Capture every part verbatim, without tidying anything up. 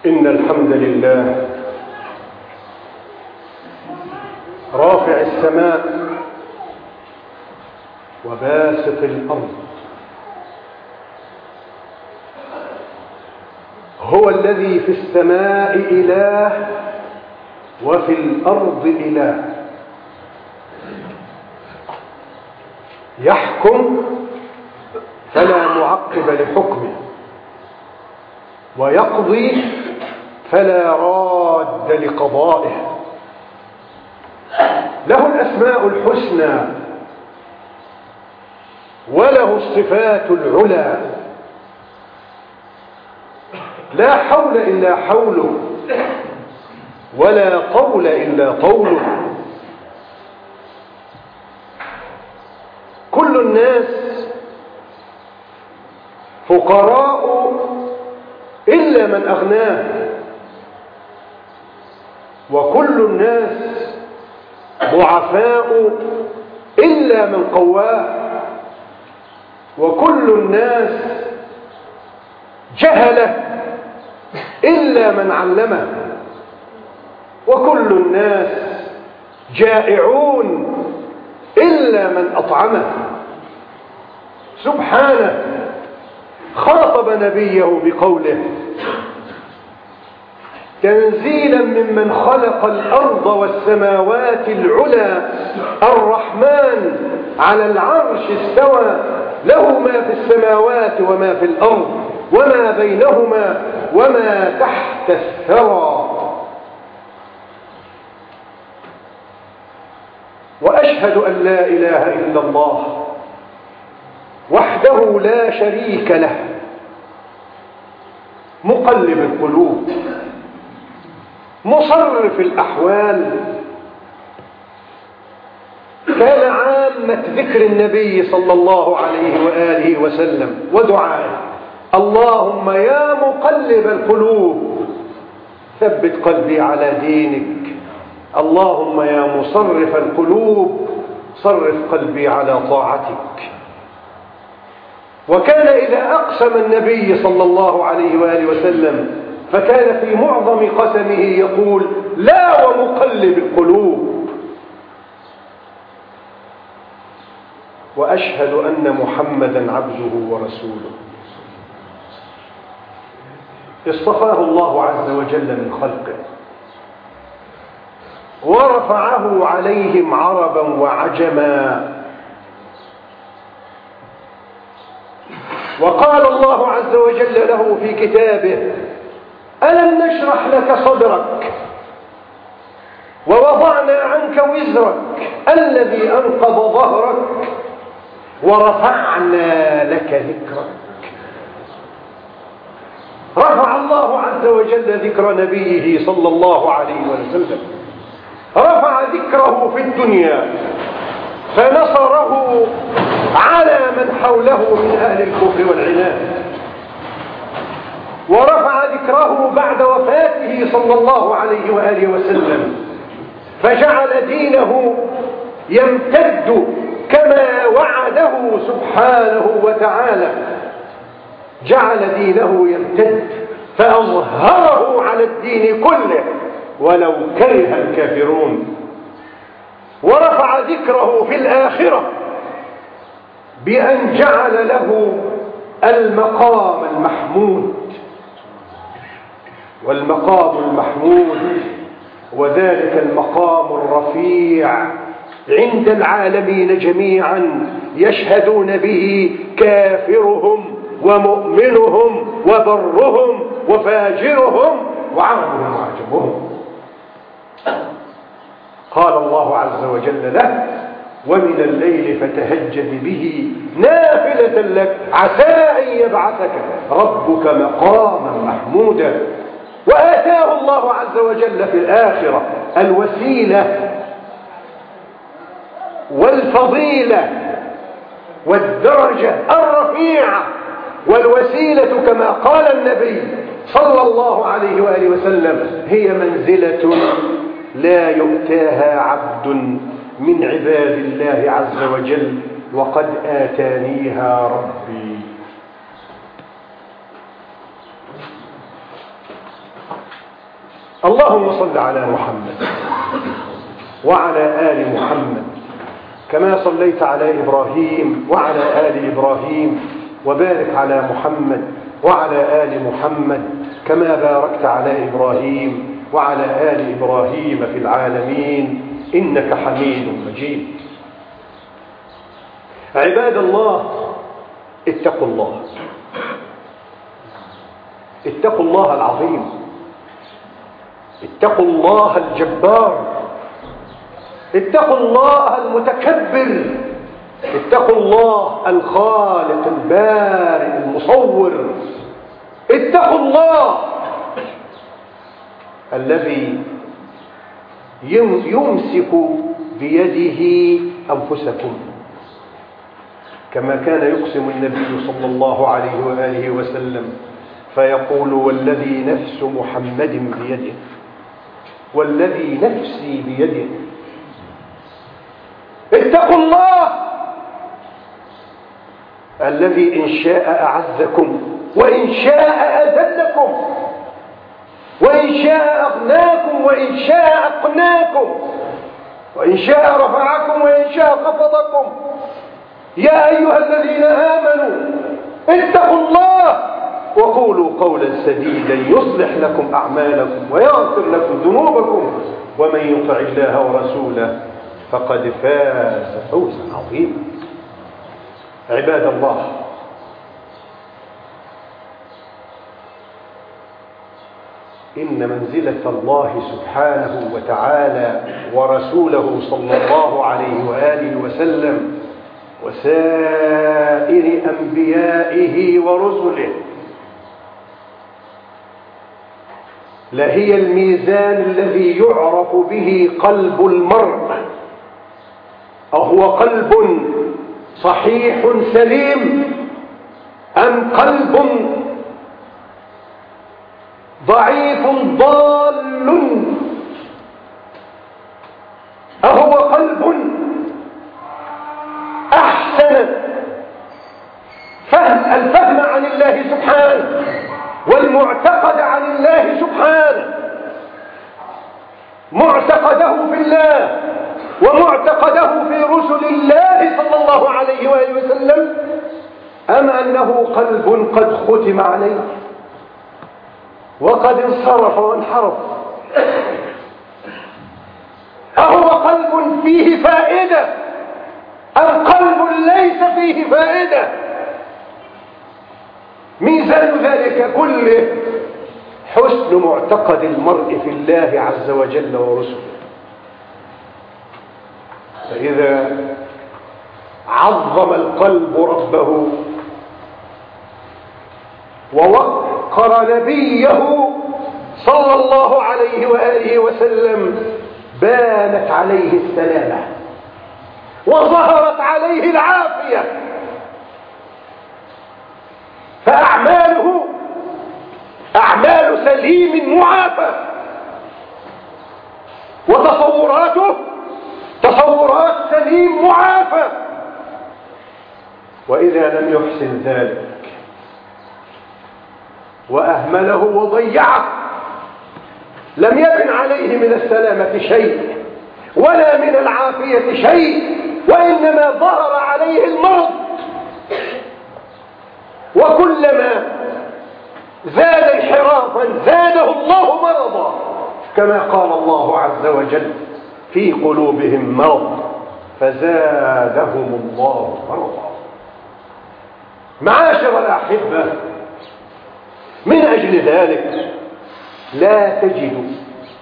إن الحمد لله رافع السماء وباسط الأرض، هو الذي في السماء إله وفي الأرض إله، يحكم فلا معقب لحكمه، ويقضي فلا راد لقضائه، له الأسماء الحسنى وله الصفات العلى، لا حول إلا حوله ولا طول إلا طوله. كل الناس فقراء إلا من أغناه، وكل الناس ضعفاء إلا من قواه، وكل الناس جهلة إلا من علمه، وكل الناس جائعون إلا من أطعمه. سبحانه خاطب نبيه بقوله: تنزيلا ممن خلق الأرض والسماوات العلى، الرحمن على العرش استوى، له ما في السماوات وما في الأرض وما بينهما وما تحت الثرى. وأشهد أن لا إله إلا الله وحده لا شريك له، مقلب القلوب مصرف الأحوال. كان عامة ذكر النبي صلى الله عليه وآله وسلم ودعائه: اللهم يا مقلب القلوب ثبت قلبي على دينك، اللهم يا مصرف القلوب صرف قلبي على طاعتك. وكان إذا أقسم النبي صلى الله عليه وآله وسلم فكان في معظم قسمه يقول: لا ومقلب القلوب. وأشهد أن محمدا عبده ورسوله اصطفاه الله عز وجل من خلقه، ورفعه عليهم عربا وعجما. وقال الله عز وجل له في كتابه: ألم نشرح لك صدرك ووضعنا عنك وزرك الذي أنقض ظهرك ورفعنا لك ذكرك. رفع الله عز وجل ذكر نبيه صلى الله عليه وسلم، رفع ذكره في الدنيا فنصره على من حوله من أهل الكفر والعناد، ورفع ذكره بعد وفاته صلى الله عليه وآله وسلم فجعل دينه يمتد كما وعده سبحانه وتعالى، جعل دينه يمتد فأظهره على الدين كله ولو كره الكافرون. ورفع ذكره في الآخرة بأن جعل له المقام المحمود، والمقام المحمود وذلك المقام الرفيع عند العالمين جميعا، يشهدون به كافرهم ومؤمنهم وبرهم وفاجرهم وعربهم وعجمهم. قال الله عز وجل له: ومن الليل فتهجد به نافلة لك عسى أن يبعثك ربك مقاما محمودا. وآتاه الله عز وجل في الآخرة الوسيلة والفضيلة والدرجة الرفيعة. والوسيلة كما قال النبي صلى الله عليه وآله وسلم هي منزلة لا يؤتاها عبد من عباد الله عز وجل وقد آتانيها ربي. اللهم صل على محمد وعلى آل محمد كما صليت على إبراهيم وعلى آل إبراهيم، وبارك على محمد وعلى آل محمد كما باركت على إبراهيم وعلى آل إبراهيم في العالمين إنك حميد مجيد. عباد الله، اتقوا الله، اتقوا الله العظيم، اتقوا الله الجبار، اتقوا الله المتكبر، اتقوا الله الخالق البارئ المصور، اتقوا الله الذي يمسك بيده أنفسكم، كما كان يقسم النبي صلى الله عليه وآله وسلم فيقول والذي نفس محمد بيده، والذي نفسي بيده. اتقوا الله الذي إن شاء أعزكم وإن شاء أذلكم، وإن شاء أغناكم وإن شاء أقناكم، وإن شاء رفعكم وإن شاء خفضكم. يا أيها الذين آمنوا اتقوا الله وقولوا قولا سديدا يصلح لكم أعمالكم ويغفر لكم ذنوبكم، ومن يطع الله ورسوله فقد فاز فوزا عظيما. عباد الله، إن منزلة الله سبحانه وتعالى ورسوله صلى الله عليه وآله وسلم وسائر أنبيائه ورسله لهي الميزان الذي يعرف به قلب المرء، أهو قلب صحيح سليم أم قلب ضعيف ضال، أهو قلب أحسن فهم الفهم عن الله سبحانه والمعتقد عن الله سبحانه، معتقده في الله ومعتقده في رسل الله صلى الله عليه وآله وسلم، أم أنه قلب قد ختم عليه وقد انصرف وانحرف؟ أهو قلب فيه فائدة أم قلب ليس فيه فائدة؟ ميزان ذلك كله حسن معتقد المرء في الله عز وجل ورسله. فإذا عظم القلب ربه ووقر نبيه صلى الله عليه وآله وسلم بانت عليه السلامة وظهرت عليه العافية، فأعماله أعمال سليم معافى، وتصوراته تصورات سليم معافى. وإذا لم يحسن ذلك وأهمله وضيعه لم يبن عليه من السلامة شيء ولا من العافية شيء، وإنما ظهر عليه المرض. وكلما زاد انحرافا زاده الله مرضا، كما قال الله عز وجل في قلوبهم مرض فزادهم الله مرضا. معاشر الأحبة، من أجل ذلك لا تجد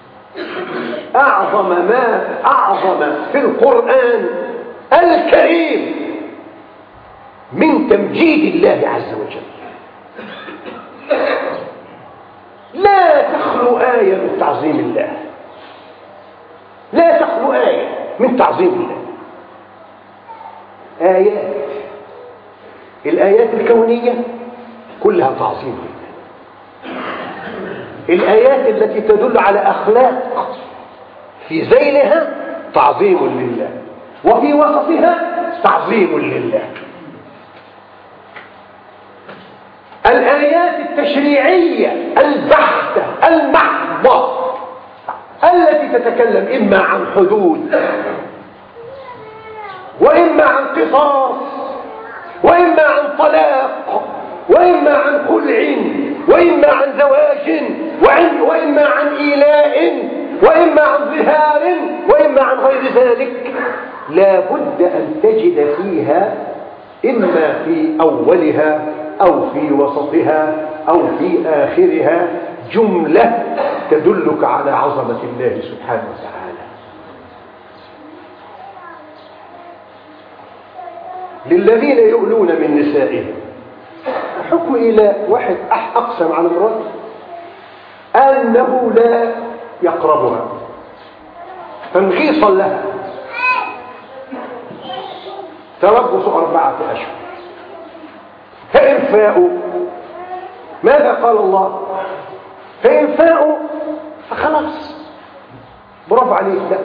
أعظم ما أعظم في القرآن الكريم من تمجيد الله عز وجل. لا تخلو آية من تعظيم الله، لا تخلو آية من تعظيم الله. آيات الآيات الكونية كلها تعظيم لله، الآيات التي تدل على أخلاق في ذيلها تعظيم لله، وفي وسطها تعظيم لله. الآيات التشريعية البحتة المحضة تتكلم إما عن حدود، وإما عن قصاص، وإما عن طلاق، وإما عن خلع، وإما عن زواج، وإما عن إيلاء، وإما عن ظهار، وإما عن غير ذلك، لا بد أن تجد فيها إما في أولها أو في وسطها أو في آخرها جملة تدلك على عظمة الله سبحانه وتعالى. للذين يؤلون من نسائهم حكم إلى واحد أقسم على امرأته أنه لا يقربها تنغيصا لها، تربص أربعة أشهر، فإن فاءوا ماذا قال الله؟ فإن فاءوا فخلاص برافو عليك. لا،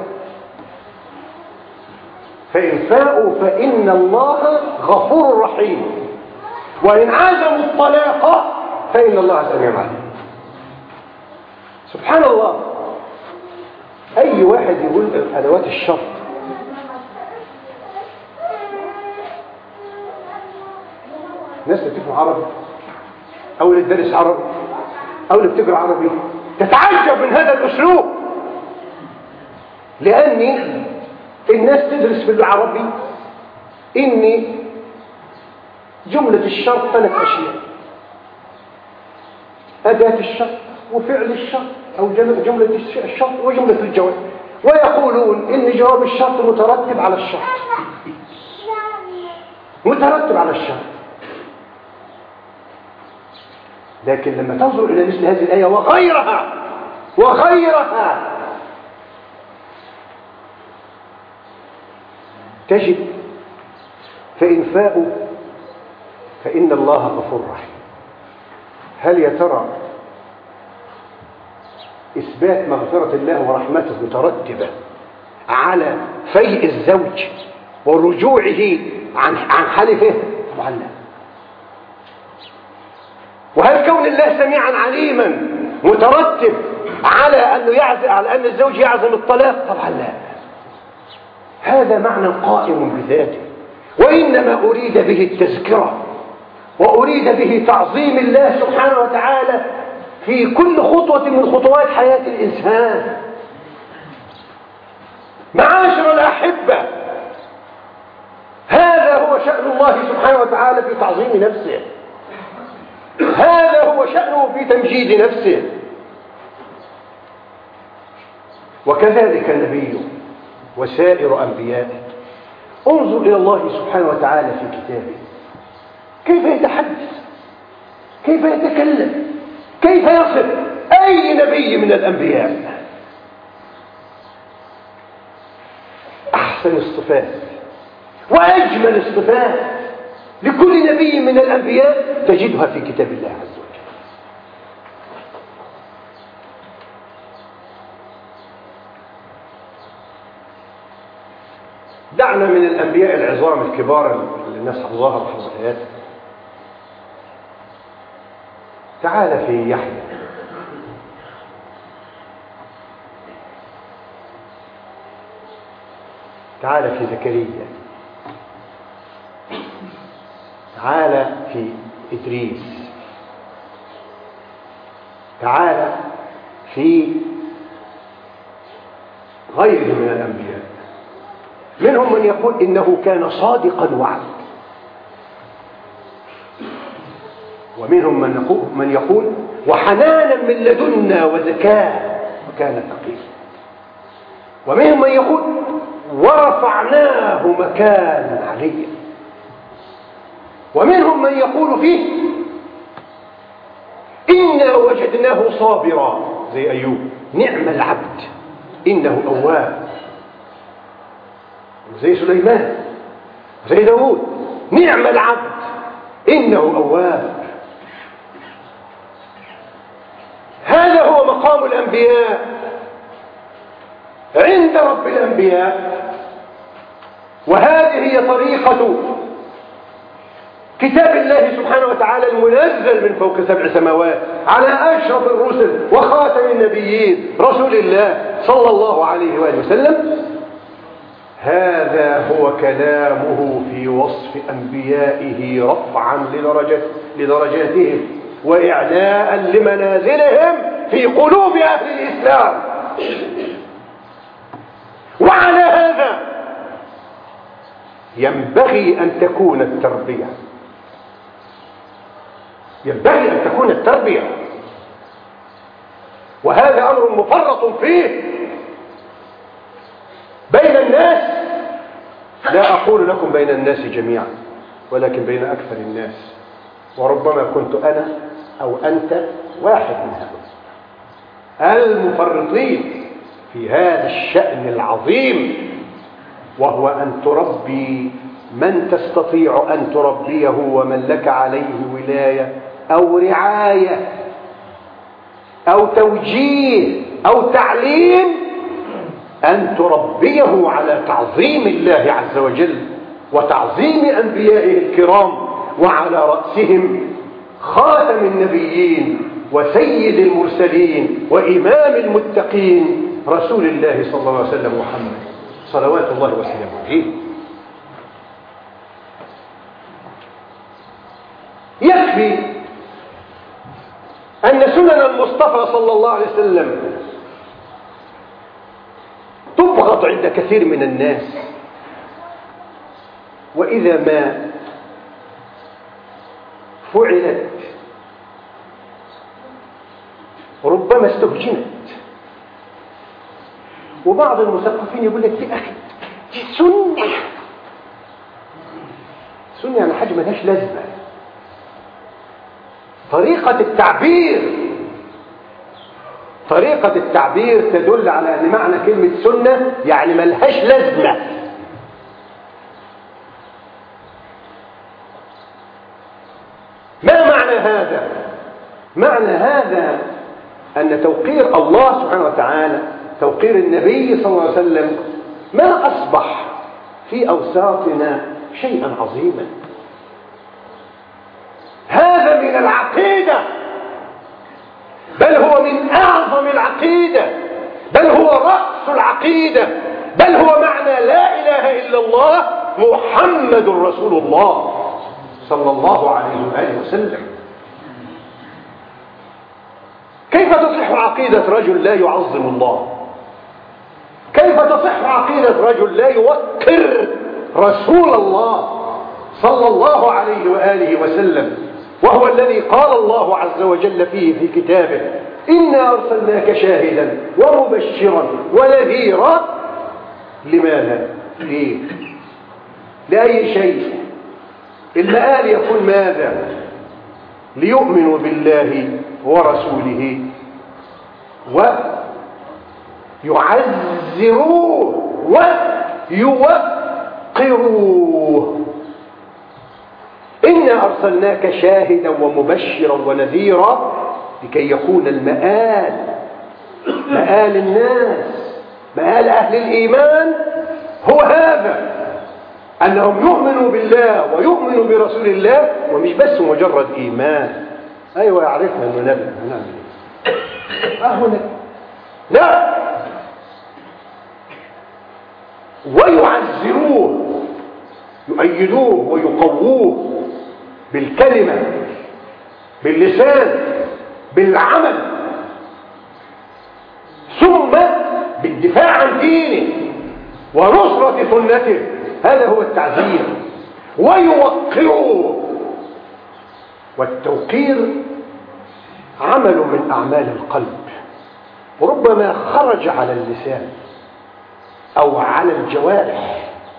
فإن فاءوا فإن الله غفور رحيم، وإن عزموا الطلاق فإن الله سميع عليم. سبحان الله. أي واحد يقول أدوات الشرط ناس اللي بتفهم عربي أو اللي تدرس عربي أو اللي بتقرأ عربي تتعجب من هذا الأسلوب، لأن الناس تدرس في العربي إن جملة الشرط ثلاث أشياء: أداة الشرط وفعل الشرط أو جملة الشرط وجملة الجواب، ويقولون إن جواب الشرط مترتب على الشرط، مترتب على الشرط. لكن لما تنظر إلى مثل هذه الآية وغيرها وغيرها تجد فإن فاءوا فإن الله غفور رحيم. هل يا ترى إثبات مغفرة الله ورحمته مترتبة على فيء الزوج ورجوعه عن عن حلفه؟ طبعا لا. وهل كون الله سميعا عليما مترتب على أنه يعزم على أن الزوج يعزم الطلاق؟ طبعا لا. هذا معنى قائم بذاته، وإنما أريد به التذكرة، وأريد به تعظيم الله سبحانه وتعالى في كل خطوة من خطوات حياة الإنسان. معاشر الأحبة، هذا هو شأن الله سبحانه وتعالى في تعظيم نفسه، هذا هو شأنه في تمجيد نفسه. وكذلك النبي وسائر أنبيائه. انظر إلى الله سبحانه وتعالى في كتابه كيف يتحدث، كيف يتكلم، كيف يصف أي نبي من الأنبياء. أحسن الصفات وأجمل الصفات لكل نبي من الأنبياء تجدها في كتاب الله عز وجل. دعنا من الأنبياء العظام الكبار اللي الناس حفظوها وحفظوا الآيات. تعال في يحيى، تعال في زكريا، تعال في إدريس، تعال في غيره من الأنبياء. منهم من يقول إنه كان صادق الوعد، ومنهم من يقول, من يقول وحنانا من لدنا وزكاة وكان تقيا، ومنهم من يقول ورفعناه مكانا عليا، ومنهم من يقول فيه إنا وجدناه صابرا زي أيوب، نعم العبد إنه أواب، زي سليمان، زي داود، نعم العبد إنه أواب. هذا هو مقام الأنبياء عند رب الأنبياء، وهذه هي طريقة كتاب الله سبحانه وتعالى المنزل من فوق سبع سماوات على أشرف الرسل وخاتم النبيين رسول الله صلى الله عليه وآله وسلم، هذا هو كلامه في وصف أنبيائه رفعا لدرجة لدرجاتهم وإعلاء لمنازلهم في قلوب أهل الإسلام. وعلى هذا ينبغي أن تكون التربية ينبغي أن تكون التربية وهذا أمر مفرط فيه بين الناس. لا أقول لكم بين الناس جميعا، ولكن بين أكثر الناس، وربما كنت أنا أو أنت واحد من هؤلاء المفرطين في هذا الشأن العظيم، وهو أن تربي من تستطيع أن تربيه ومن لك عليه ولاية أو رعاية أو توجيه أو تعليم، أن تربيه على تعظيم الله عز وجل وتعظيم أنبيائه الكرام، وعلى رأسهم خاتم النبيين وسيد المرسلين وإمام المتقين رسول الله صلى الله عليه وسلم محمد صلوات الله وسلامه عليه. يكفي أن سنن المصطفى صلى الله عليه وسلم تبغض عند كثير من الناس، وإذا ما فعلت ربما استهجنت. وبعض المثقفين يقول لك يا أخي دي سنة سنة يعني حاجة ملهاش لازمة. طريقة التعبير طريقة التعبير تدل على أن معنى كلمة سنة يعني ملهاش لازمة. ما معنى هذا؟ معنى هذا أن توقير الله سبحانه وتعالى، توقير النبي صلى الله عليه وسلم، ما أصبح في أوساطنا شيئا عظيما. هذا من العقيدة، بل هو من أعظم العقيدة، بل هو رأس العقيدة، بل هو معنى لا إله إلا الله محمد رسول الله صلى الله عليه وآله وسلم. كيف تصح عقيدة رجل لا يعظم الله؟ كيف تصح عقيدة رجل لا يوقر رسول الله صلى الله عليه وآله وسلم، وهو الذي قال الله عز وجل فيه في كتابه: إنا أرسلناك شاهدا ومبشرا ونذيرا. لماذا؟ ليه؟ لأي شيء؟ المآل يكون ماذا؟ ليؤمنوا بالله ورسوله ويعزروه ويوقروه. إنا أرسلناك شاهدا ومبشرا ونذيرا لكي يكون المآل مآل الناس، مآل أهل الإيمان هو هذا، أنهم يؤمنوا بالله ويؤمنوا برسول الله، ومش بس مجرد إيمان. أيوة يعرفنا أنه نبي، هنعمل إيه؟ أهنا لا، ويعزروه، يؤيدوه ويقووه بالكلمة، باللسان، بالعمل، ثم بالدفاع عن دينه ونصرة سنته. هذا هو التعزير. ويوقروه، والتوقير عمل من أعمال القلب، وربما خرج على اللسان أو على الجوارح.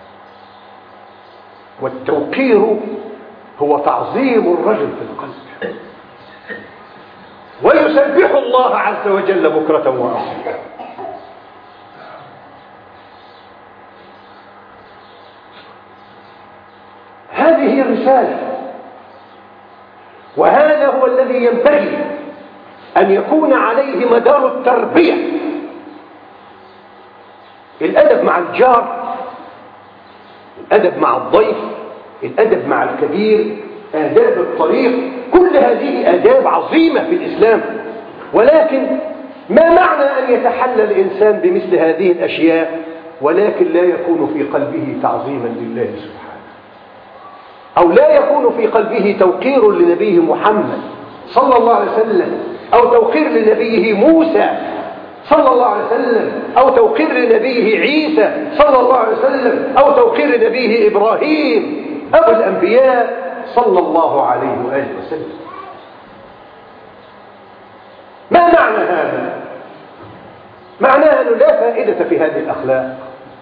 والتوقير هو تعظيم الرجل في القلب، ويسبح الله عز وجل بكرة وأصيلا. هذه هي الرسالة، وهذا هو الذي ينبغي أن يكون عليه مدار التربية. الأدب مع الجار، الأدب مع الضيف، الأدب مع الكبير، آداب الطريق، كل هذه آداب عظيمة في الإسلام. ولكن ما معنى أن يتحلى الإنسان بمثل هذه الأشياء ولكن لا يكون في قلبه تعظيما لله سبحانه، أو لا يكون في قلبه توقير لنبيه محمد صلى الله عليه وسلم، أو توقير لنبيه موسى صلى الله عليه وسلم، أو توقير لنبيه عيسى صلى الله عليه وسلم، أو توقير لنبيه إبراهيم أبو الأنبياء صلى الله عليه وآله وسلم. ما معنى هذا؟ معناه أنه لا فائدة في هذه الأخلاق،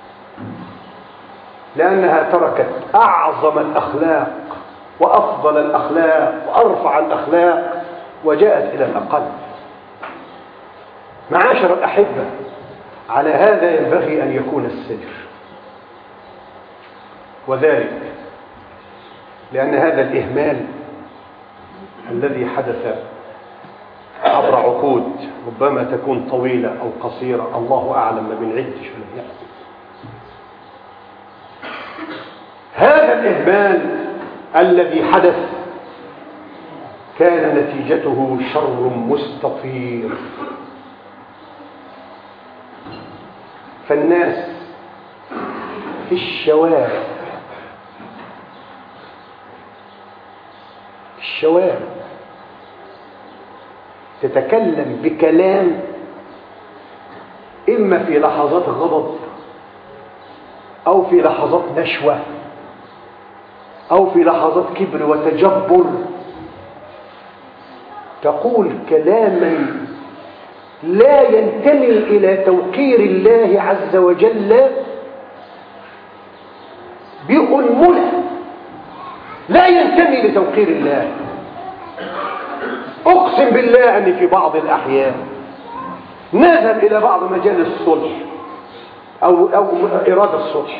لأنها تركت أعظم الأخلاق وأفضل الأخلاق وأرفع الأخلاق وجاءت إلى الأقل. معاشر الأحبة، على هذا ينبغي أن يكون السير، وذلك لأن هذا الإهمال الذي حدث عبر عقود ربما تكون طويلة أو قصيرة، الله أعلم، ما بنعدش ولم يحدث. هذا الإهمال الذي حدث كان نتيجته شر مستطير، فالناس في الشوارع في الشوارع تتكلم بكلام إما في لحظات غضب أو في لحظات نشوة أو في لحظات كبر وتجبر، تقول كلاما لا ينتمي إلى توقير الله عز وجل بأنملة، لا ينتمي لتوقير الله. أقسم بالله أني في بعض الأحيان نذهب إلى بعض مجالس الصلح أو, أو إرادة الصلح،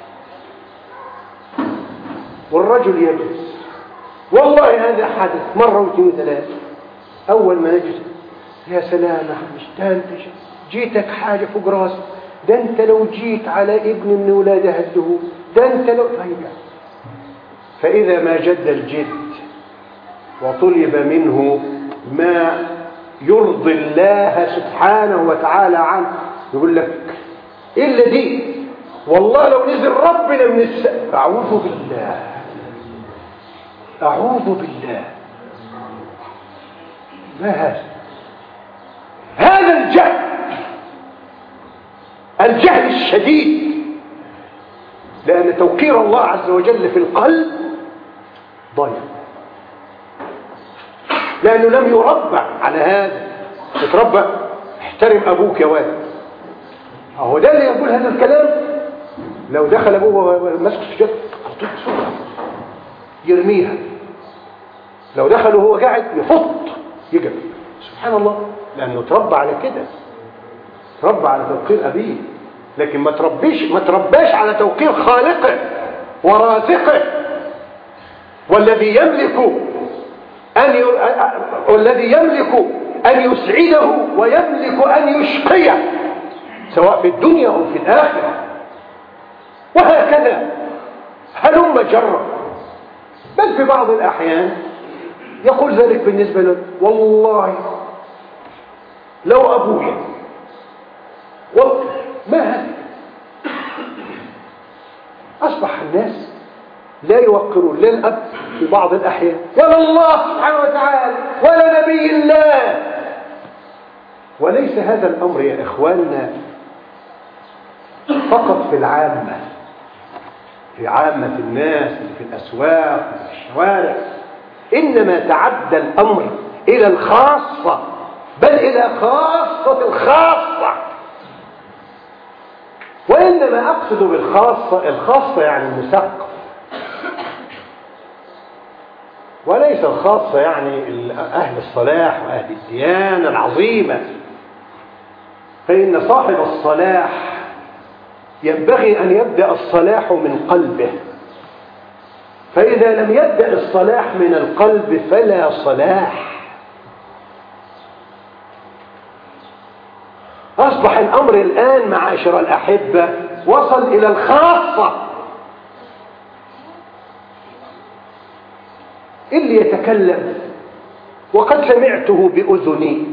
والرجل يجلس، والله هذا حدث مرة واثنين وثلاثة، أول ما نجلس يا سلام يا حبيبي، ده أنت جيتك حاجة فوق راسك، ده أنت لو جيت على ابن من ولاده هده، ده أنت لو طيب. فإذا ما جد الجد وطلب منه ما يرضي الله سبحانه وتعالى عنه، يقول لك إلا دي والله لو نزل ربنا من السقف، أعوذ بالله أعوذ بالله. ما هذا؟ هذا الجهل، الجهل الشديد، لأن توقير الله عز وجل في القلب ضيق، لأنه لم يربى على هذا. يتربى احترم أبوك يا والد، أهو ده اللي يقول هذا الكلام. لو دخل أبوه مسك السجاد يرميها، لو دخل وهو قاعد يفط يجب. سبحان الله، لأنه تربى على كده، تربى على توقير أبيه، لكن ما تربيش ما ترباش على توقير خالقه ورازقه، والذي يملك أن ي... والذي يملك أن يسعده ويملك أن يشقيه سواء في الدنيا أو في الآخرة، وهكذا هلم جرا. بل في بعض الأحيان يقول ذلك بالنسبة له، والله لو أبويا والله ما هذا. أصبح الناس لا يوقرون لا الأب في بعض الأحيان ولا الله سبحانه وتعالى ولا نبي الله. وليس هذا الأمر يا إخواننا فقط في العامة، في عامة الناس في الأسواق في الشوارع، إنما تعدى الأمر إلى الخاصة، بل إلى خاصة الخاصة. وإنما أقصد بالخاصة الخاصة يعني المثقف، وليس الخاصة يعني أهل الصلاح وأهل الديانة العظيمة. فإن صاحب الصلاح ينبغي أن يبدأ الصلاح من قلبه، فإذا لم يبدأ الصلاح من القلب فلا صلاح. أصبح الأمر الآن معاشر الأحبة وصل إلى الخاصة، اللي يتكلم وقد سمعته بأذني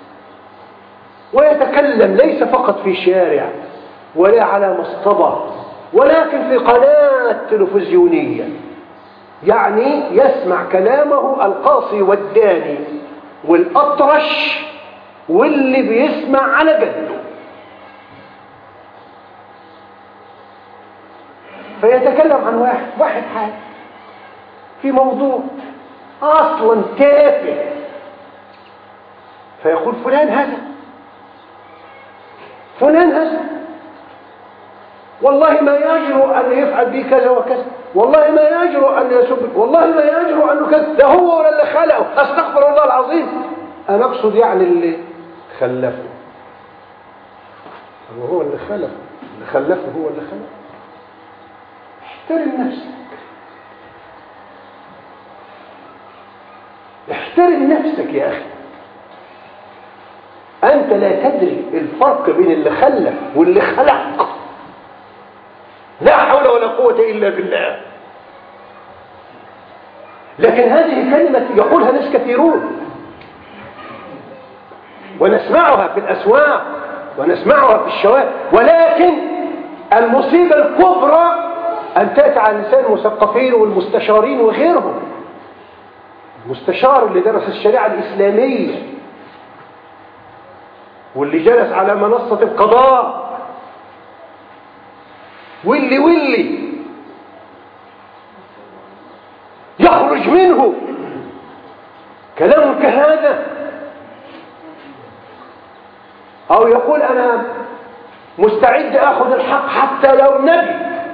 ويتكلم ليس فقط في شارع ولا على مصطبة ولكن في قناة تلفزيونية، يعني يسمع كلامه القاصي والداني والأطرش واللي بيسمع على جده، فيتكلم عن واحد واحد حاجة في موضوع أصلا تافه، فيقول فلان هذا فلان هذا والله ما يجرؤ أن يفعل بي كذا وكذا، والله ما يجرؤ أن يسب، والله ما يجرؤ أنه كذا، ده هو ولا اللي خلقه، أستغفر الله العظيم. أنا أقصد يعني اللي خلفه، هو اللي خلقه، اللي خلفه هو اللي خلقه. احترم نفسك، احترم نفسك يا أخي. أنت لا تدري الفرق بين اللي خلف واللي خلق. لا حول ولا قوة إلا بالله. لكن هذه كلمة يقولها ناس كثيرون ونسمعها في الأسواق ونسمعها في الشوارع، ولكن المصيبة الكبرى أن تأتي على لسان المثقفين والمستشارين وغيرهم. المستشار اللي درس الشريعة الإسلامية واللي جلس على منصة القضاء واللي واللي يخرج منه كلام كهذا، أو يقول أنا مستعد أخذ الحق حتى لو نبي.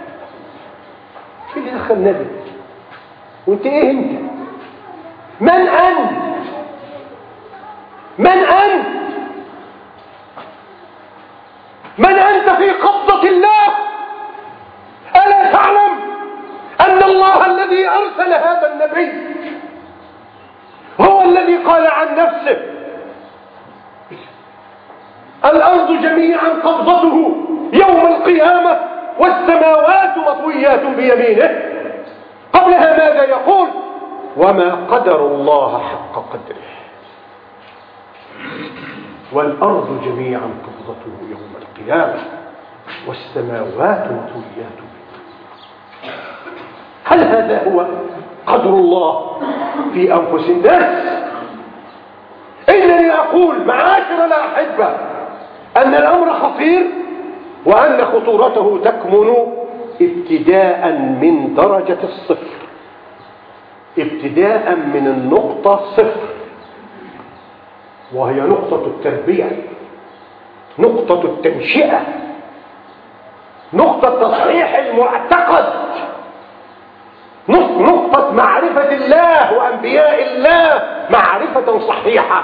في اللي دخل نبي وانت ايه انت؟ من أنت؟ من أنت؟ من أنت في قبضة الله؟ ألا تعلم أن الله الذي أرسل هذا النبي هو الذي قال عن نفسه الأرض جميعا قبضته يوم القيامة والسماوات مطويات بيمينه. قبلها ماذا يقول؟ وما قدر الله حق قدره والأرض جميعا قبضته يوم القيامة والسماوات مطويات بيمينه. هل هذا هو قدر الله في أنفس الناس؟ إنني أقول معاشر الأحبة أن الأمر خطير، وأن خطورته تكمن ابتداء من درجة الصفر، ابتداء من النقطة صفر، وهي نقطة التربية، نقطة التنشئة، نقطة تصحيح المعتقد، نقطة معرفة الله وأنبياء الله معرفة صحيحة،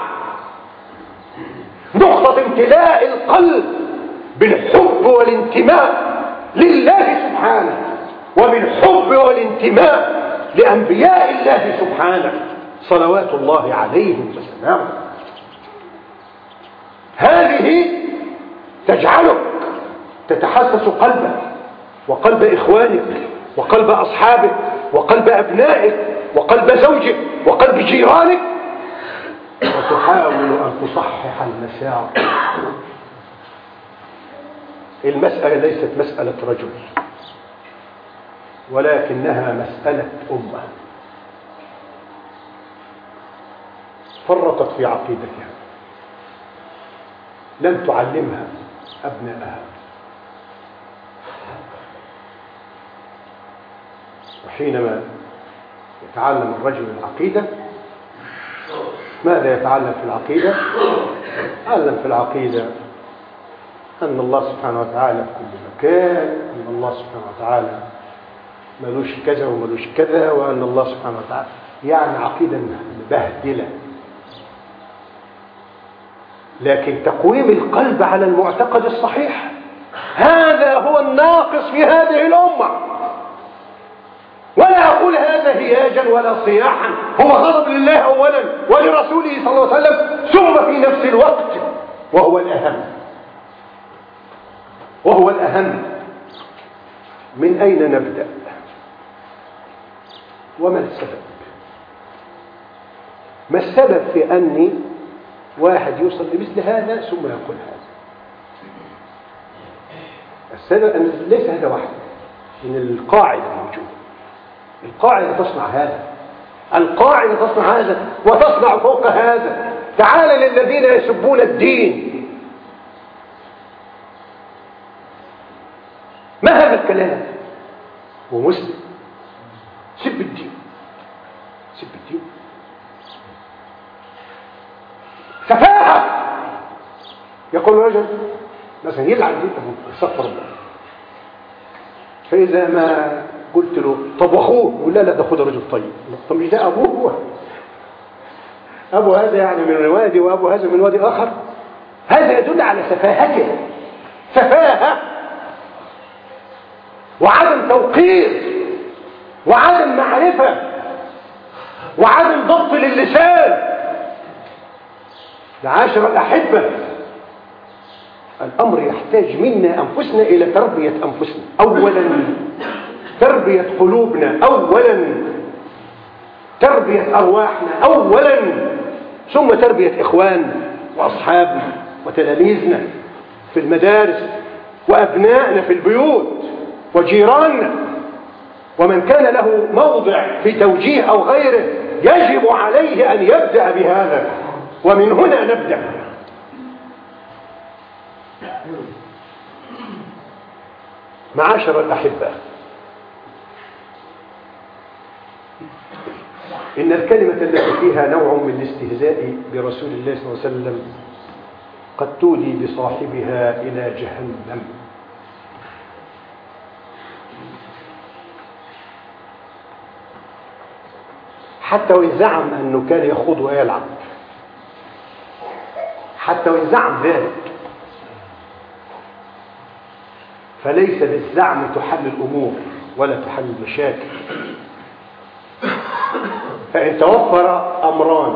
نقطة امتلاء القلب بالحب والانتماء لله سبحانه وبالحب والانتماء لأنبياء الله سبحانه صلوات الله عليهم وسلامه. هذه تجعلك تتحسس قلبك وقلب إخوانك وقلب أصحابك وقلب أبنائك وقلب زوجك وقلب جيرانك، وتحاول أن تصحح المسار. المسألة ليست مسألة رجل، ولكنها مسألة أمة فرطت في عقيدتها، لم تعلمها أبنائها. وحينما يتعلم الرجل العقيدة، ماذا يتعلم في العقيدة؟ يتعلم في العقيدة أن الله سبحانه وتعالى في كل مكان، أن الله سبحانه وتعالى ملوش كذا وملوش كذا، وأن الله سبحانه وتعالى، يعني عقيدة مبهدلة. لكن تقويم القلب على المعتقد الصحيح هذا هو الناقص في هذه الأمة. ولا أقول هذا هياجا ولا صياحا، هو غضب لله أولا ولرسوله صلى الله عليه وسلم، ثم في نفس الوقت وهو الأهم وهو الأهم من أين نبدأ وما السبب؟ ما السبب في أني واحد يوصل لمثل هذا ثم يقول هذا؟ السبب أن ليس هذا واحد من القاعدة الموجودة. القاعدة تصنع هذا، القاعدة تصنع هذا وتصنع فوق هذا. تعال للذين يسبون الدين، ما هذا الكلام؟ هو مسلم سب الدين، سب الدين سفاهة. يقول رجل مثلا يلعن دين يستغفر الله، فإذا ما قلت له طب واخوه يقول لا لا ده خد رجل طيب. طب مش ده ابوه؟ هو ابو هذا يعني من وادي وابو هذا من وادي اخر. هذا يدل على سفاهته، سفاهه وعدم توقير وعدم معرفه وعدم ضبط للسان. معاشر الأحبة، الأمر يحتاج منا أنفسنا إلى تربية أنفسنا أولا، تربية قلوبنا أولا، تربية أرواحنا أولا، ثم تربية إخواننا وأصحابنا وتلاميذنا في المدارس وأبنائنا في البيوت وجيراننا، ومن كان له موضع في توجيه أو غيره يجب عليه أن يبدأ بهذا، ومن هنا نبدأ. معاشر الأحبة، إن الكلمة التي فيها نوع من الاستهزاء برسول الله صلى الله عليه وسلم قد تودي بصاحبها إلى جهنم. حتى وإن زعم أنه كان يخوض ويلعب، حتى وإن زعم ذلك، فليس بالزعم تحل الأمور ولا تحل المشاكل. فإن توفر أمران،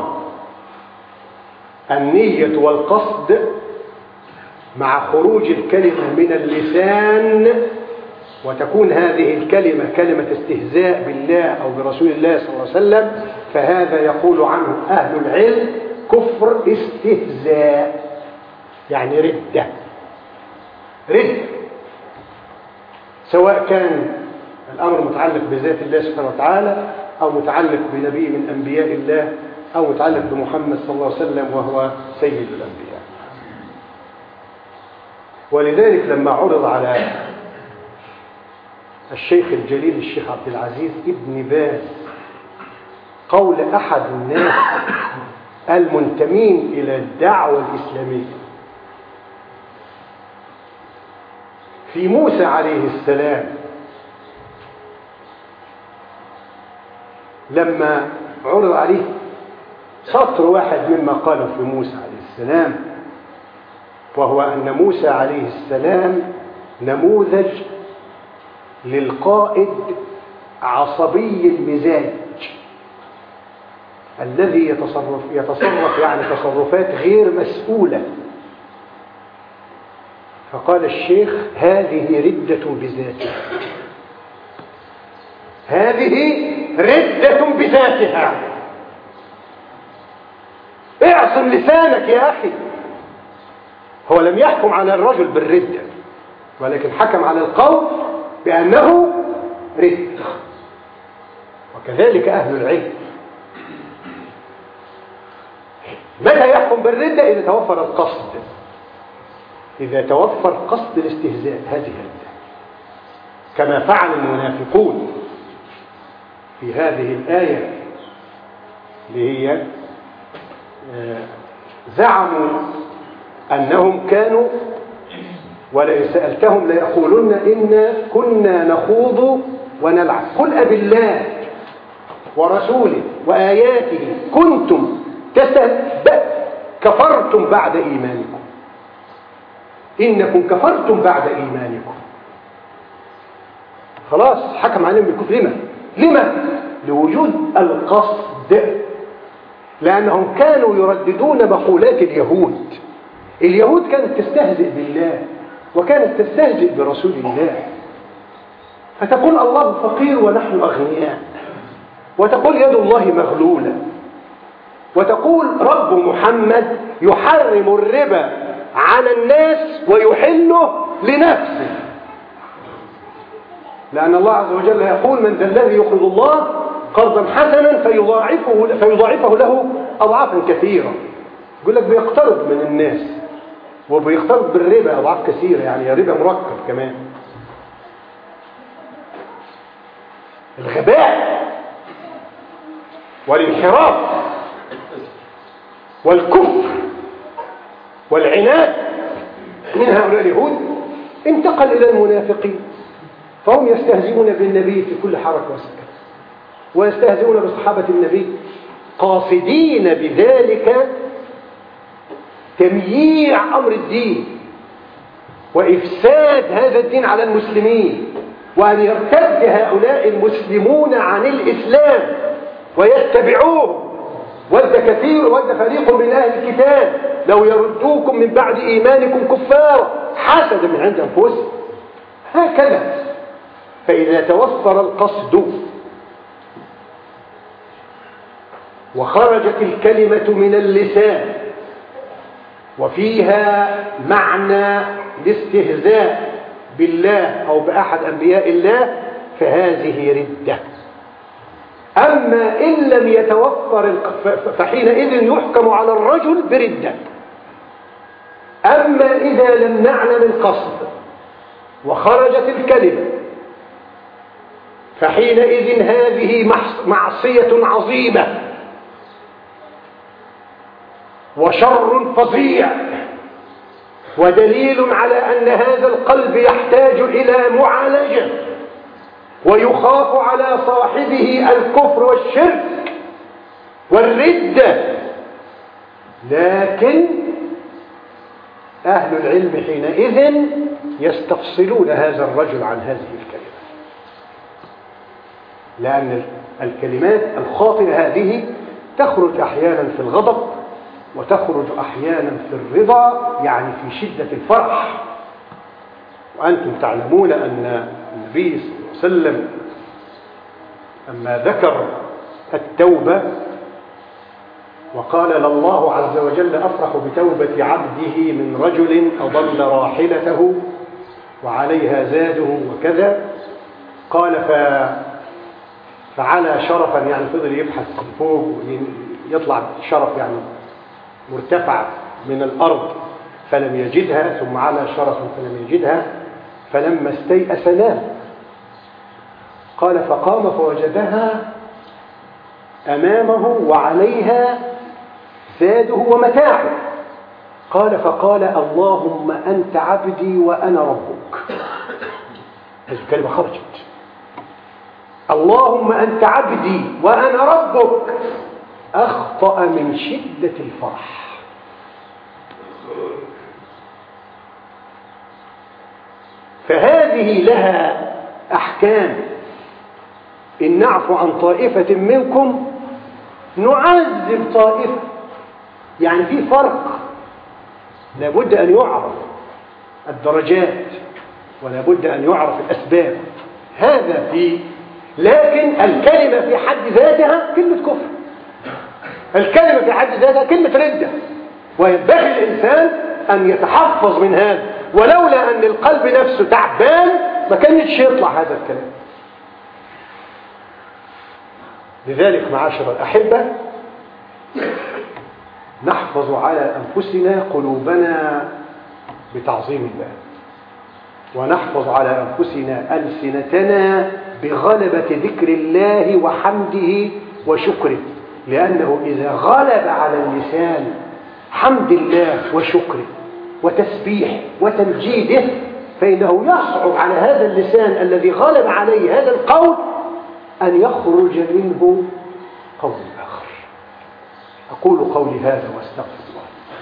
النية والقصد، مع خروج الكلمة من اللسان وتكون هذه الكلمة كلمة استهزاء بالله أو برسول الله صلى الله عليه وسلم، فهذا يقول عنه أهل العلم كفر استهزاء، يعني ردة. ردة سواء كان الأمر متعلق بذات الله سبحانه وتعالى أو متعلق بنبي من أنبياء الله أو متعلق بمحمد صلى الله عليه وسلم وهو سيد الأنبياء. ولذلك لما عرض على الشيخ الجليل الشيخ عبد العزيز ابن باز قول أحد الناس المنتمين إلى الدعوة الإسلامية في موسى عليه السلام، لما عرض عليه سطر واحد مما قاله في موسى عليه السلام، وهو أن موسى عليه السلام نموذج للقائد عصبي المزاج الذي يتصرف يتصرف يعني تصرفات غير مسؤولة. فقال الشيخ هذه ردة بذاتها، هذه ردة بذاتها. اعصم لسانك يا أخي. هو لم يحكم على الرجل بالردة، ولكن حكم على القول بأنه ردة. وكذلك أهل العلم متى يحكم بالردة؟ إذا توفر القصد، إذا توفر قصد الاستهزاء، هذه ردة، كما فعل المنافقون في هذه الآية اللي هي زعموا أنهم كانوا ولئن سألتهم ليقولن إنا كنا نخوض ونلعب قل أبالله ورسوله وآياته كنتم تستهزئون كفرتم بعد إيمانكم، إنكم كفرتم بعد إيمانكم. خلاص حكم عليهم بالكفر. لما؟ لما؟ لوجود القصد، لأنهم كانوا يرددون مقولات اليهود. اليهود كانت تستهزئ بالله وكانت تستهزئ برسول الله، فتقول الله فقير ونحن أغنياء، وتقول يد الله مغلولة، وتقول رب محمد يحرم الربا على الناس ويحله لنفسه، لأن الله عز وجل يقول من ذا الذي يقرض الله قرضا حسنا فيضاعفه, فيضاعفه له أضعافا كثيرة. يقول لك بيقترض من الناس وبيقترض بالربا أضعاف كثيرة، يعني ربا مركب كمان. الغباء والانحراف والكفر والعناد من هؤلاء اليهود انتقل إلى المنافقين، فهم يستهزئون بالنبي في كل حركة وسكن، ويستهزئون بصحابة النبي قاصدين بذلك تمييع أمر الدين وإفساد هذا الدين على المسلمين، وأن يرتد هؤلاء المسلمون عن الإسلام ويتبعوه. ود كثير ود فريق من أهل الكتاب لو يردوكم من بعد إيمانكم كفارا حسدا من عند أنفسهم. هكذا. فإذا توفر القصد وخرجت الكلمة من اللسان وفيها معنى الاستهزاء بالله أو بأحد أنبياء الله فهذه ردة. أما إن لم يتوفر فحينئذ يحكم على الرجل بردة. أما إذا لم نعلم القصد وخرجت الكلمة فحينئذ هذه معصية عظيمة وشر فظيع، ودليل على أن هذا القلب يحتاج إلى معالجة، ويخاف على صاحبه الكفر والشرك والردة. لكن أهل العلم حينئذ يستفصلون هذا الرجل عن هذه الكلمة، لأن الكلمات الخاطئة هذه تخرج أحيانا في الغضب وتخرج أحيانا في الرضا، يعني في شدة الفرح. وأنتم تعلمون أن النبي صلى الله عليه وسلم أما ذكر التوبة وقال لله عز وجل أفرح بتوبة عبده من رجل أضل راحلته وعليها زاده وكذا، قال فعلى شرفا، يعني فضل يبحث فوق يطلع شرف يعني مرتفع من الأرض فلم يجدها، ثم على شرف فلم يجدها، فلما استيأس نام. قال فقام فوجدها أمامه وعليها زاده ومتاعه. قال فقال اللهم أنت عبدي وأنا ربك. هذه الكلمة خرجت، اللهم أنت عبدي وأنا ربك. أخطأ من شدة الفرح. فهذه لها أحكام. إن نعفو عن طائفة منكم نعذب طائفة، يعني في فرق، لابد أن يعرف الدرجات ولابد أن يعرف الأسباب. هذا في لكن الكلمة في حد ذاتها كلمة كفر، الكلمة في حد ذاتها كلمة ردة، وينبغي الإنسان أن يتحفظ من هذا، ولولا أن القلب نفسه تعبان ما كانش يطلع هذا الكلام. لذلك معاشر الأحبة نحفظ على أنفسنا قلوبنا بتعظيم الله، ونحفظ على أنفسنا ألسنتنا بغلبة ذكر الله وحمده وشكره، لأنه إذا غلب على اللسان حمد الله وشكره وتسبيح وتمجيده فإنه يصعب على هذا اللسان الذي غلب عليه هذا القول أن يخرج منه قول آخر. أقول قولي هذا واستغفر الله.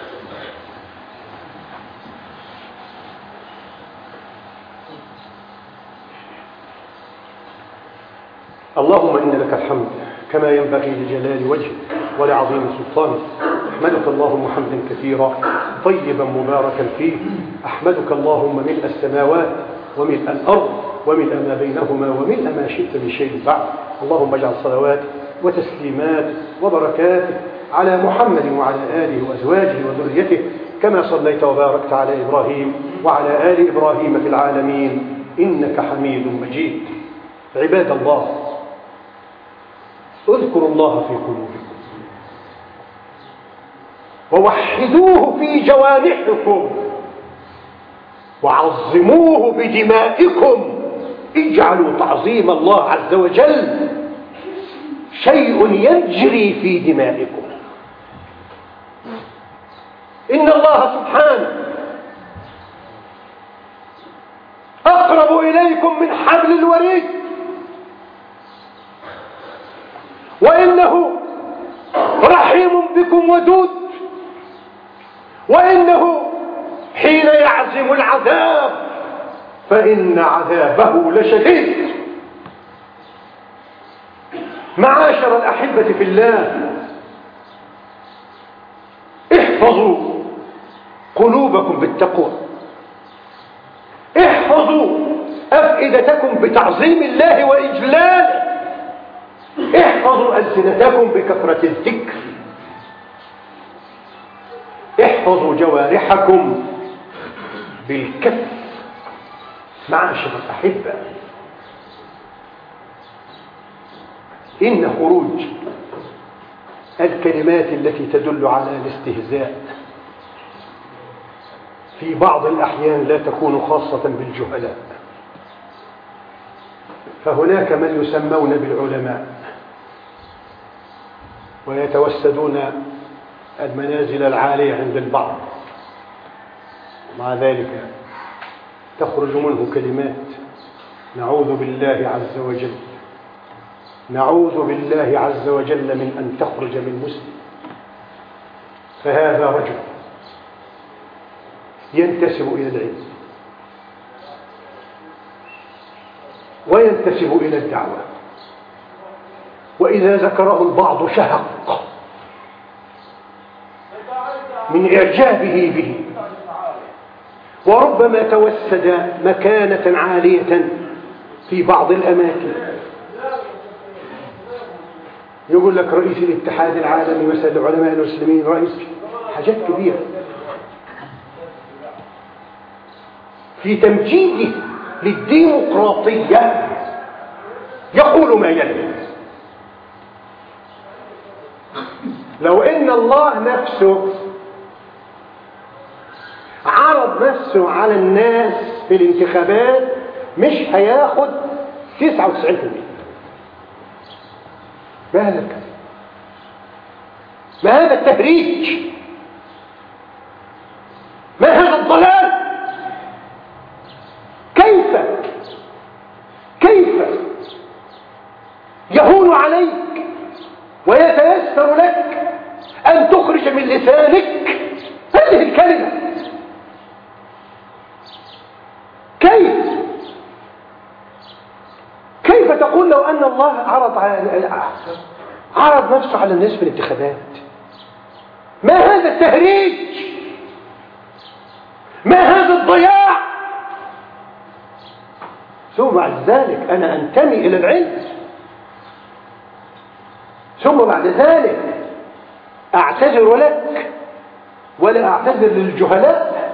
اللهم إن لك الحمد كما ينبغي لجلال وجهك ولعظيم سلطانك. أحمدك اللهم حمدا كثيرا طيبا مباركا فيه. أحمدك اللهم ملء السماوات وملء الأرض وملء ما بينهما وملء ما شئت من شيء بعد. اللهم اجعل صلوات وتسليمات وبركات على محمد وعلى آله وأزواجه وذريته كما صليت وباركت على إبراهيم وعلى آل إبراهيم في العالمين إنك حميد مجيد. عباد الله، اذكروا الله في قلوبكم ووحدوه في جوانحكم وعظموه بدمائكم. اجعلوا تعظيم الله عز وجل شيء يجري في دمائكم. إن الله سبحانه أقرب إليكم من حبل الوريد، وإنه رحيم بكم ودود، وإنه حين يعزم العذاب فإن عذابه لشديد. معاشر الأحبة في الله، احفظوا قلوبكم بالتقوى، احفظوا أفئدتكم بتعظيم الله وإجلاله، احفظوا ألسنتكم بكثرة الذكر، احفظوا جوارحكم بالكف. معاشر الأحبة، إن خروج الكلمات التي تدل على الاستهزاء في بعض الأحيان لا تكون خاصة بالجهلاء، فهناك من يسمون بالعلماء ويتوسدون المنازل العالية عند البعض، مع ذلك تخرج منه كلمات نعوذ بالله عز وجل نعوذ بالله عز وجل من أن تخرج من مسلم. فهذا رجل ينتسب إلى العلم وينتسب إلى الدعوة، وإذا ذكره البعض شهق من إعجابه به، وربما توسد مكانة عالية في بعض الأماكن. يقول لك رئيس الاتحاد العالمي مثلا لعلماء المسلمين، رئيس حاجات كبيرة، في تمجيده للديمقراطية يقول ما يلي: لو إن الله نفسه عرض نفسه على الناس في الانتخابات مش هياخد تسعة وتسعين بالمئة. ما هذا الكلام؟ ما هذا التهريج؟ ما هذا الضلال؟ كيف كيف يهون عليك ويتيسر لك أن تخرج من لسانك هذه الكلمة؟ كيف كيف تقول لو أن الله عرض عرض نفسه على الناس في الانتخابات؟ ما هذا التهريج؟ ما هذا الضياع؟ ثم بعد ذلك أنا أنتمي إلى العلم، ثم بعد ذلك أعتذر لك ولا أعتذر للجهلاء،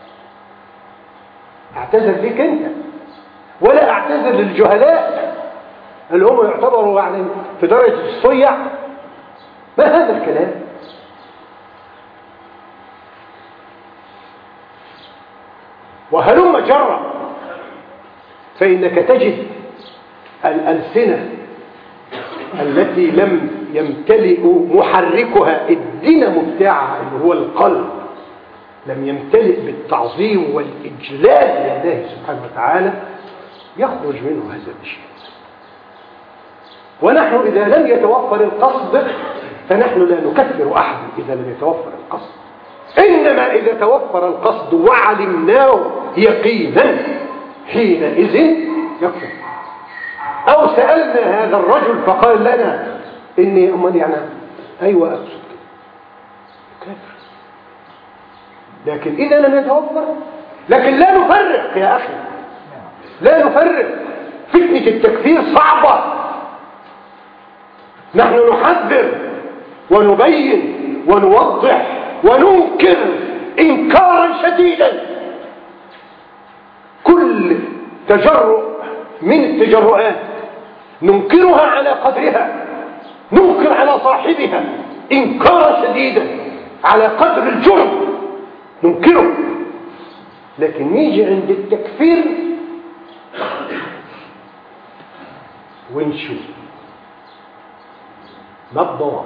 أعتذر لك أنت ولا أعتذر للجهلاء اللي هم يعتبروا يعني في درجة الصيع. ما هذا الكلام؟ وهلم جرا، فإنك تجد الألسنة التي لم يمتلئ محركها الدينامو بتاعها اللي هو القلب، لم يمتلئ بالتعظيم والإجلال لله سبحانه وتعالى، يخرج منه هذا الشيء. ونحن إذا لم يتوفر القصد فنحن لا نكفر أحد إذا لم يتوفر القصد، إنما إذا توفر القصد وعلمناه يقينا حينئذ يكفر. أو سألنا هذا الرجل فقال لنا إني أمال يعني أيوة أقصد كافر، لكن إذا لم يتوفر، لكن لا نفرق يا أخي، لا نفرق. فتنة التكفير صعبة، نحن نحذر ونبين ونوضح وننكر إنكارا شديدا كل تجرؤ من التجرؤات، ننكرها على قدرها، ننكر على صاحبها إنكارا شديدا على قدر الجرم ننكره. لكن نيجي عند التكفير ونشوف ما الضوابط.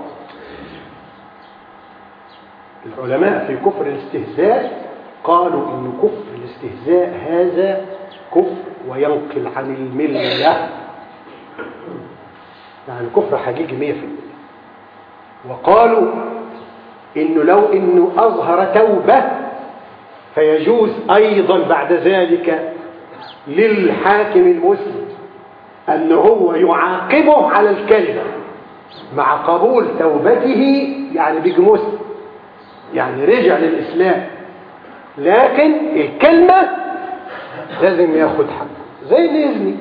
العلماء في كفر الاستهزاء قالوا إن كفر الاستهزاء هذا كفر وينقل عن الملة، يعني كفر حقيقي مية في المية. وقالوا إنه لو إنه أظهر توبة فيجوز أيضا بعد ذلك للحاكم المسلم أنه هو يعاقبه على الكلمة مع قبول توبته، يعني بيجي مسلم يعني رجع للإسلام، لكن الكلمة لازم ياخد حقه، زي اللي يزني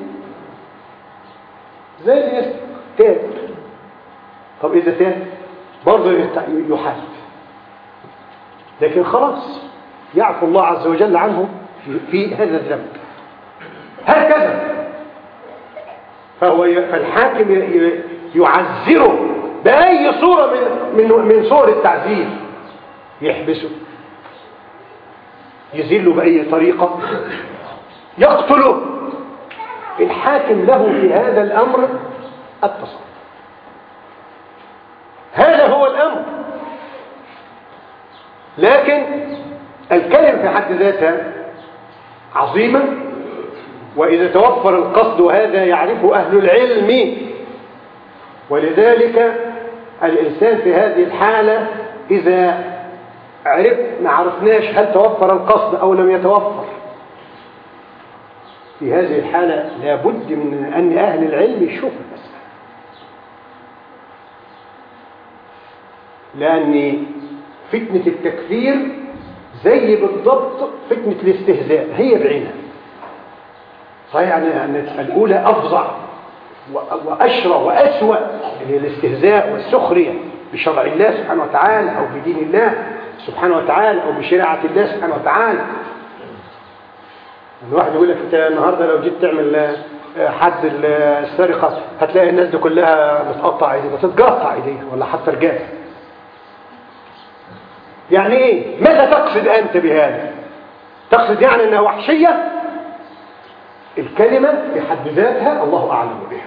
زي اللي يسرق تاب. طب إذا تاب برضه يحاسب، لكن خلاص يعفو الله عز وجل عنه في, في هذا الذنب. هكذا فهو فالحاكم يعذره بأي صورة من من من صور التعذير، يحبسه، يذله بأي طريقة، يقتله. الحاكم له في هذا الأمر التصرف، هذا هو الأمر. لكن الكلمة في حد ذاتها عظيمة، وإذا توفر القصد وهذا يعرفه أهل العلم، ولذلك الإنسان في هذه الحالة إذا عرف ما عرفناش هل توفر القصد أو لم يتوفر، في هذه الحالة لابد من أن أهل العلم يشوفوا المسألة، لأن فتنة التكفير زي بالضبط فتنة الاستهزاء، هي بعينها. صحيح يعني الأولى أفظع وأشرى وأسوأ، هي الاستهزاء والسخرية بشرع الله سبحانه وتعالى أو بدين الله سبحانه وتعالى أو بشريعة الله سبحانه وتعالى. الواحد يقول لك انت النهارده لو جيت تعمل حد السرقة هتلاقي الناس دي كلها بتقطع ايديها، بتتقطع ايديها ولا حتى رجالها. يعني ايه؟ ماذا تقصد انت بهذا؟ تقصد يعني انها وحشية؟ الكلمة في حد ذاتها الله اعلم بها.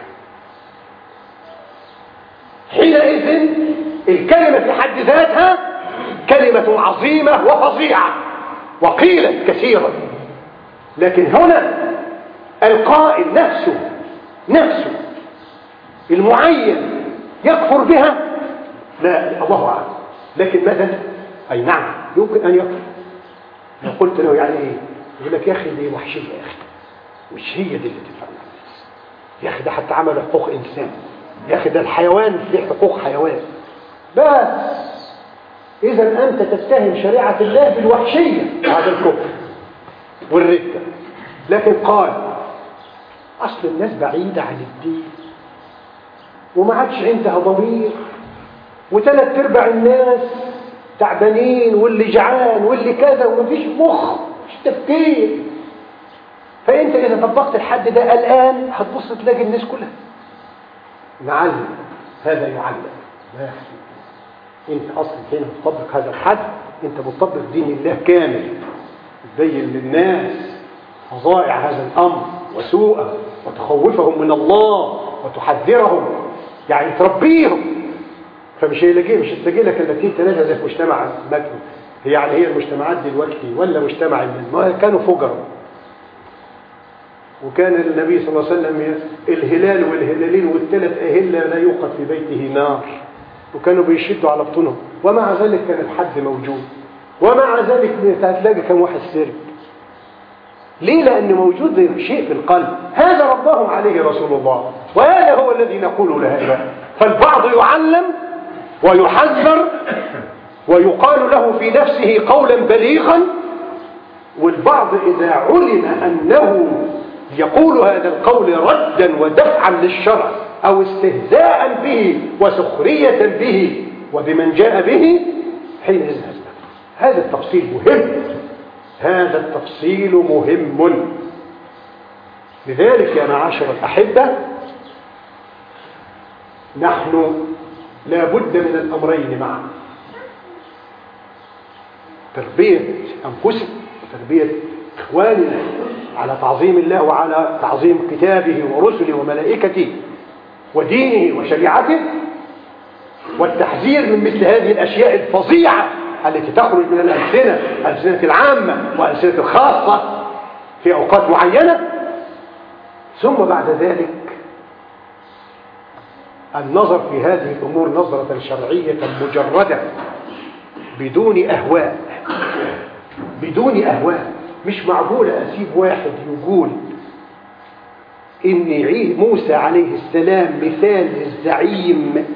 حينئذ الكلمة في حد ذاتها كلمة عظيمة وفظيعة وقيلت كثيرا، لكن هنا القائل نفسه نفسه المعين يكفر بها، لا الله أعلم. لكن مثلا أي نعم يمكن أن يكفر. لو قلت له يعني إيه؟ يقول لك يا أخي دي وحشية يا أخي، مش هي دي اللي تنفع الناس يا أخي، ده حتى عملوا حقوق إنسان يا أخي، ده الحيوان له حقوق حيوان. بس إذا أنت تتهم شريعة الله بالوحشية، هذا الكفر والردة. لكن قال أصل الناس بعيدة عن الدين وما عادش عندها ضمير، وثلاث ارباع الناس تعبانين واللي جعان واللي كذا ومفيش مخ مش تفكير. فأنت إذا طبقت الحد ده الآن هتبص تلاقي الناس كلها نعلم هذا يعلم ما يحسن. أنت أصلا هنا بتطبق هذا الحد، أنت بتطبق دين الله كامل، تبين للناس فظائع هذا الأمر وسوءه وتخوفهم من الله وتحذرهم، يعني تربيهم. فمش هيلاقيه مش هتلاقي لك التي تلاقيها زي في مجتمع مكة، هي يعني هي المجتمعات دلوقتي ولا مجتمع الناس ما كانوا فجر. وكان النبي صلى الله عليه وسلم الهلال والهلالين والثلاث أهلة لا يوقد في بيته نار، وكانوا بيشدوا على بطونهم، ومع ذلك كان الحد موجود، ومع ذلك هتلاقي كم واحد سرق. ليه؟ لأن موجود شيء في القلب، هذا ربهم عليه رسول الله، وهذا هو الذي نقول لهذا. فالبعض يعلم ويحذر ويقال له في نفسه قولا بليغا، والبعض إذا علم أنه يقول هذا القول ردا ودفعا للشرع أو استهزاء به وسخرية به وبمن جاء به حين يذهب. هذا التفصيل مهم، هذا التفصيل مهم. لذلك يا معاشر الأحبة نحن لا بد من الأمرين معا: تربية أنفسنا وتربية إخواننا على تعظيم الله وعلى تعظيم كتابه ورسله وملائكته ودينه وشريعته، والتحذير من مثل هذه الأشياء الفظيعة التي تخرج من الألسنة، الألسنة العامة والألسنة الخاصة في أوقات معينة. ثم بعد ذلك النظر في هذه الأمور نظرة شرعية مجردة بدون أهواء، بدون أهواء. مش معقول أسيب واحد يقول إن موسى عليه السلام مثال للزعيم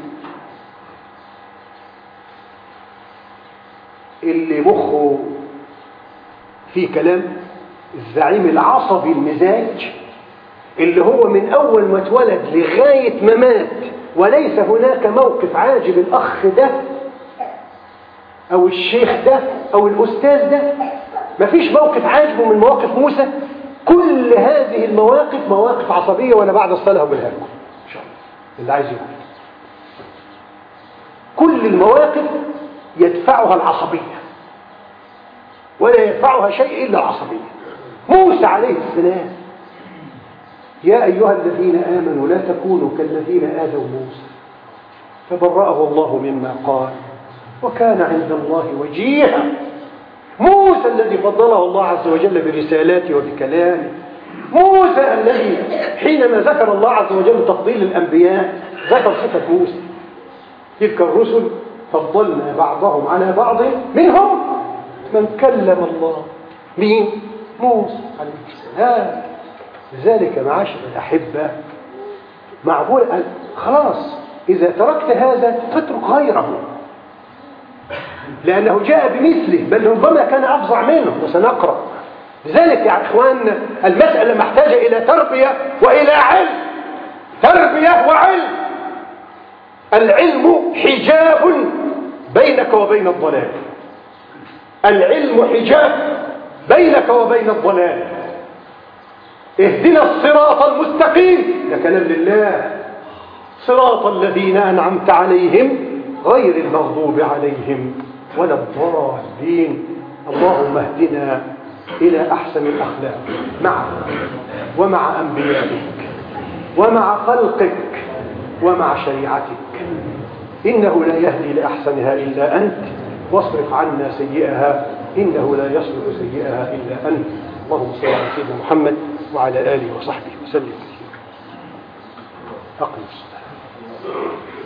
اللي مخه فيه كلام، الزعيم العصبي المزاج اللي هو من أول ما اتولد لغاية ما مات وليس هناك موقف عاجب الأخ ده أو الشيخ ده أو الأستاذ ده، مفيش موقف عاجبه من مواقف موسى. كل هذه المواقف مواقف عصبية، وأنا بعد الصلاة أقولها لكم إن شاء الله اللي عايز يقول. كل المواقف يدفعها العصبية ولا يدفعها شيء إلا العصبية. موسى عليه السلام: يا أيها الذين آمنوا لا تكونوا كالذين آذوا موسى فبرأه الله مما قال وكان عند الله وجيها. موسى الذي فضله الله عز وجل برسالاته وبكلامه، موسى الذي حينما ذكر الله عز وجل تفضيل الأنبياء ذكر صفة موسى: تلك الرسل فضلنا بعضهم على بعض منهم من كلم الله. مين؟ موسى عليه السلام. لذلك معاشر الأحبة معقول أن خلاص إذا تركت هذا فاترك غيره، لأنه جاء بمثله بل ربما كان أفظع منه، وسنقرأ. لذلك يا إخواننا المسألة محتاجة إلى تربية وإلى علم. تربية وعلم. العلم حجاب بينك وبين الضلال. العلم حجاب بينك وبين الضلال. اهدنا الصراط المستقيم، ده كلام لله. صراط الذين أنعمت عليهم غير المغضوب عليهم ولا الضالين. اللهم اهدنا إلى أحسن الأخلاق معك ومع أنبيائك ومع خلقك ومع شريعتك، إنه لا يهدي لأحسنها إلا أنت، واصرف عنا سيئها إنه لا يصرف سيئها إلا أنت. اللهم صل على سيدنا محمد وعلى آله وصحبه وسلم. أقم الصلاة.